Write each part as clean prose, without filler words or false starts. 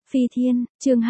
Phi Thiên, chương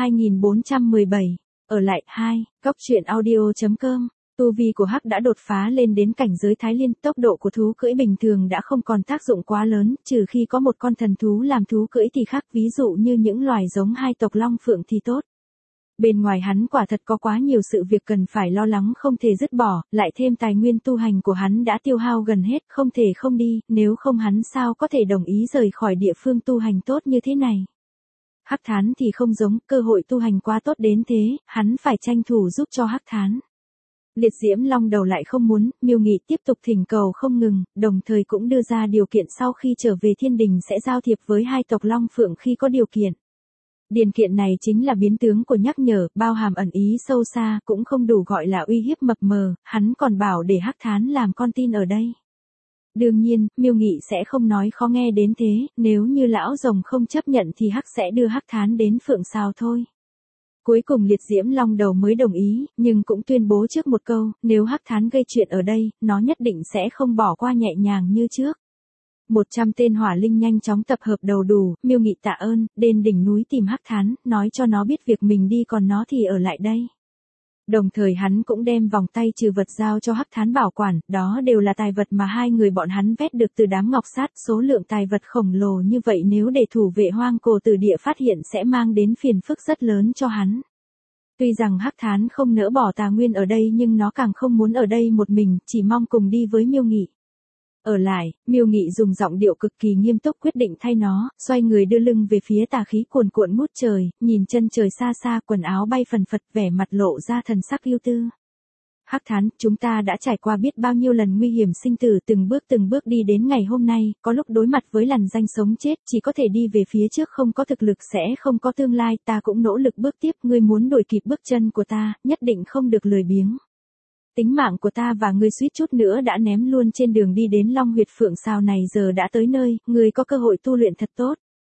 2417, ở lại 2, Cóc truyện audio.com. Tu vi của Hắc đã đột phá lên đến cảnh giới Thái Liên, tốc độ của thú cưỡi bình thường đã không còn tác dụng quá lớn, trừ khi có một con thần thú làm thú cưỡi thì khác, ví dụ như những loài giống hai tộc Long Phượng thì tốt. Bên ngoài hắn quả thật có quá nhiều sự việc cần phải lo lắng không thể dứt bỏ, lại thêm tài nguyên tu hành của hắn đã tiêu hao gần hết, không thể không đi, nếu không hắn sao có thể đồng ý rời khỏi địa phương tu hành tốt như thế này. Hắc Thán thì không giống, cơ hội tu hành quá tốt đến thế, hắn phải tranh thủ giúp cho Hắc Thán. Liệt Diễm Long Đầu lại không muốn, Miêu Nghị tiếp tục thỉnh cầu không ngừng, đồng thời cũng đưa ra điều kiện sau khi trở về thiên đình sẽ giao thiệp với hai tộc Long Phượng khi có điều kiện. Điền kiện này chính là biến tướng của nhắc nhở, bao hàm ẩn ý sâu xa, cũng không đủ gọi là uy hiếp mập mờ, hắn còn bảo để Hắc Thán làm con tin ở đây. Đương nhiên, Miêu Nghị sẽ không nói khó nghe đến thế, nếu như lão rồng không chấp nhận thì Hắc sẽ đưa Hắc Thán đến Phượng Sào thôi. Cuối cùng Liệt Diễm Long Đầu mới đồng ý, nhưng cũng tuyên bố trước một câu, nếu Hắc Thán gây chuyện ở đây, nó nhất định sẽ không bỏ qua nhẹ nhàng như trước. 100 tên hỏa linh nhanh chóng tập hợp đầu đủ, Miêu Nghị tạ ơn, đến đỉnh núi tìm Hắc Thán, nói cho nó biết việc mình đi còn nó thì ở lại đây. Đồng thời hắn cũng đem vòng tay trừ vật giao cho Hắc Thán bảo quản, đó đều là tài vật mà hai người bọn hắn vét được từ đám ngọc sát, số lượng tài vật khổng lồ như vậy nếu để thủ vệ Hoang Cổ Tử Địa phát hiện sẽ mang đến phiền phức rất lớn cho hắn. Tuy rằng Hắc Thán không nỡ bỏ tài nguyên ở đây nhưng nó càng không muốn ở đây một mình, chỉ mong cùng đi với Miêu Nghị. Ở lại, Miêu Nghị dùng giọng điệu cực kỳ nghiêm túc quyết định thay nó, xoay người đưa lưng về phía tà khí cuồn cuộn ngút trời, nhìn chân trời xa xa, quần áo bay phần phật, vẻ mặt lộ ra thần sắc ưu tư. Hắc Thán, chúng ta đã trải qua biết bao nhiêu lần nguy hiểm sinh tử, từng bước đi đến ngày hôm nay, có lúc đối mặt với lằn ranh sống chết, chỉ có thể đi về phía trước, không có thực lực sẽ không có tương lai, ta cũng nỗ lực bước tiếp, ngươi muốn đuổi kịp bước chân của ta, nhất định không được lười biếng. Tính mạng của ta và ngươi suýt chút nữa đã ném luôn trên đường đi đến Long Huyệt Phượng Sào này, giờ đã tới nơi, ngươi có cơ hội tu luyện thật tốt.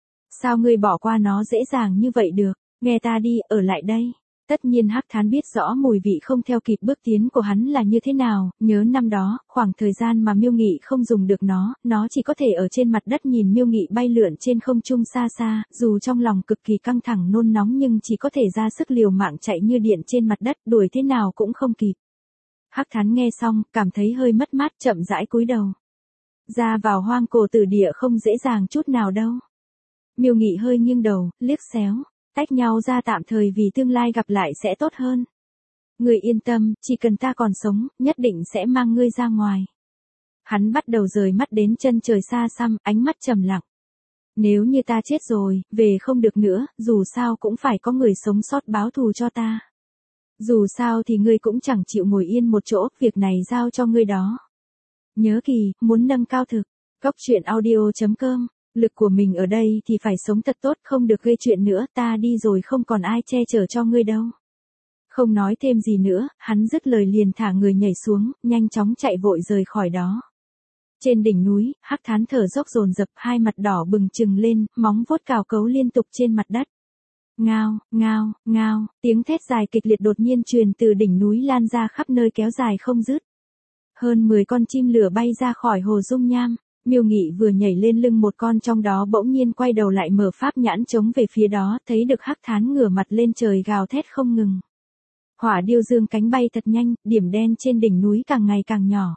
Sao ngươi bỏ qua nó dễ dàng như vậy được, nghe ta đi, ở lại đây. Tất nhiên Hắc Thán biết rõ mùi vị không theo kịp bước tiến của hắn là như thế nào, nhớ năm đó, khoảng thời gian mà Miêu Nghị không dùng được nó chỉ có thể ở trên mặt đất nhìn Miêu Nghị bay lượn trên không trung xa xa, dù trong lòng cực kỳ căng thẳng nôn nóng nhưng chỉ có thể ra sức liều mạng chạy như điện trên mặt đất, đuổi thế nào cũng không kịp. Hắc Thán nghe xong, cảm thấy hơi mất mát, chậm rãi cúi đầu. Ra vào Hoang Cổ Tử Địa không dễ dàng chút nào đâu. Miêu Nghị hơi nghiêng đầu, liếc xéo, tách nhau ra tạm thời vì tương lai gặp lại sẽ tốt hơn. Ngươi yên tâm, chỉ cần ta còn sống, nhất định sẽ mang ngươi ra ngoài. Hắn bắt đầu rời mắt đến chân trời xa xăm, ánh mắt trầm lặng. Nếu như ta chết rồi, về không được nữa, dù sao cũng phải có người sống sót báo thù cho ta. Dù sao thì ngươi cũng chẳng chịu ngồi yên một chỗ, việc này giao cho ngươi đó. Nhớ kỹ, muốn nâng cao thực, Cóc truyện audio.com, lực của mình ở đây thì phải sống thật tốt, không được gây chuyện nữa, ta đi rồi không còn ai che chở cho ngươi đâu. Không nói thêm gì nữa, hắn dứt lời liền thả người nhảy xuống, nhanh chóng chạy vội rời khỏi đó. Trên đỉnh núi, Hắc Thán thở dốc dồn dập, hai mặt đỏ bừng trừng lên, móng vuốt cào cấu liên tục trên mặt đất. Ngao, ngao, ngao, tiếng thét dài kịch liệt đột nhiên truyền từ đỉnh núi lan ra khắp nơi kéo dài không dứt. Hơn 10 con chim lửa bay ra khỏi hồ dung nham, Miêu Nghị vừa nhảy lên lưng một con trong đó bỗng nhiên quay đầu lại mở pháp nhãn trống về phía đó, thấy được Hắc Thán ngửa mặt lên trời gào thét không ngừng. Hỏa điêu dương cánh bay thật nhanh, điểm đen trên đỉnh núi càng ngày càng nhỏ.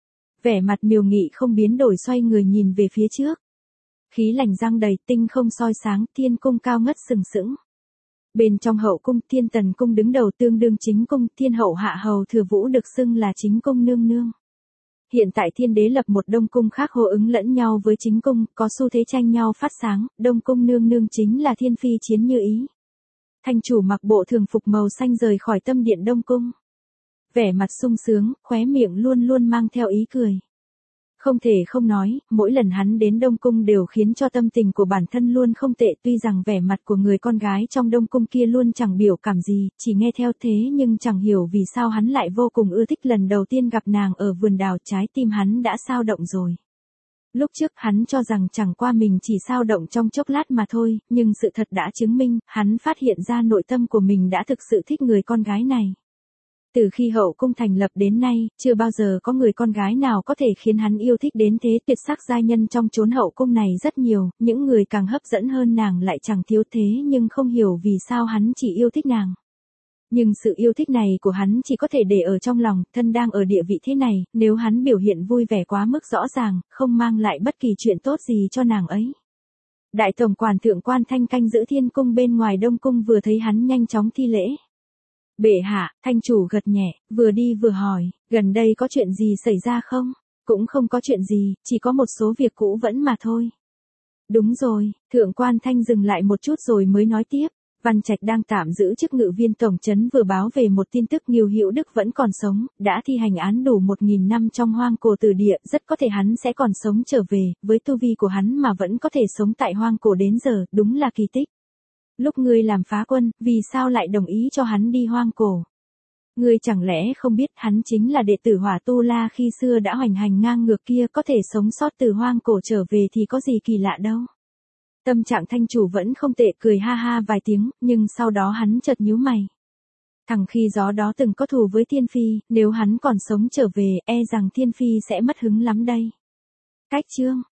Vẻ mặt Miêu Nghị không biến đổi, xoay người nhìn về phía trước. Khí lạnh răng đầy, tinh không soi sáng, thiên cung cao ngất sừng sững. Bên trong hậu cung, Thiên Tần cung đứng đầu tương đương chính cung, Thiên Hậu Hạ Hầu Thừa Vũ được xưng là chính cung nương nương. Hiện tại Thiên Đế lập một đông cung khác hô ứng lẫn nhau với chính cung, có xu thế tranh nhau phát sáng, đông cung nương nương chính là Thiên Phi Chiến Như Ý. Thành chủ mặc bộ thường phục màu xanh rời khỏi tâm điện đông cung. Vẻ mặt sung sướng, khóe miệng luôn luôn mang theo ý cười. Không thể không nói, mỗi lần hắn đến Đông Cung đều khiến cho tâm tình của bản thân luôn không tệ, tuy rằng vẻ mặt của người con gái trong Đông Cung kia luôn chẳng biểu cảm gì, chỉ nghe theo thế nhưng chẳng hiểu vì sao hắn lại vô cùng ưa thích lần đầu tiên gặp nàng ở vườn đào, trái tim hắn đã xao động rồi. Lúc trước hắn cho rằng chẳng qua mình chỉ xao động trong chốc lát mà thôi, nhưng sự thật đã chứng minh, hắn phát hiện ra nội tâm của mình đã thực sự thích người con gái này. Từ khi hậu cung thành lập đến nay, chưa bao giờ có người con gái nào có thể khiến hắn yêu thích đến thế. Tuyệt sắc giai nhân trong chốn hậu cung này rất nhiều, những người càng hấp dẫn hơn nàng lại chẳng thiếu thế, nhưng không hiểu vì sao hắn chỉ yêu thích nàng. Nhưng sự yêu thích này của hắn chỉ có thể để ở trong lòng, thân đang ở địa vị thế này, nếu hắn biểu hiện vui vẻ quá mức rõ ràng, không mang lại bất kỳ chuyện tốt gì cho nàng ấy. Đại tổng quản thượng quan Thanh canh giữ thiên cung bên ngoài Đông cung vừa thấy hắn nhanh chóng thi lễ. Bệ hạ, Thanh chủ gật nhẹ, vừa đi vừa hỏi, gần đây có chuyện gì xảy ra không? Cũng không có chuyện gì, chỉ có một số việc cũ vẫn mà thôi. Đúng rồi, thượng quan Thanh dừng lại một chút rồi mới nói tiếp. Văn Trạch đang tạm giữ chức ngự viên tổng trấn vừa báo về một tin tức Ngưu Hữu Đức vẫn còn sống, đã thi hành án đủ 1.000 năm trong hoang cổ tử địa, rất có thể hắn sẽ còn sống trở về, với tu vi của hắn mà vẫn có thể sống tại hoang cổ đến giờ, đúng là kỳ tích. Lúc ngươi làm phá quân, vì sao lại đồng ý cho hắn đi hoang cổ? Ngươi chẳng lẽ không biết hắn chính là đệ tử Hỏa Tu La khi xưa đã hoành hành ngang ngược kia, có thể sống sót từ hoang cổ trở về thì có gì kỳ lạ đâu. Tâm trạng Thanh chủ vẫn không tệ, cười ha ha vài tiếng, nhưng sau đó hắn chợt nhíu mày. Thằng khi gió đó từng có thù với Thiên Phi, nếu hắn còn sống trở về, e rằng Thiên Phi sẽ mất hứng lắm đây. Cách chương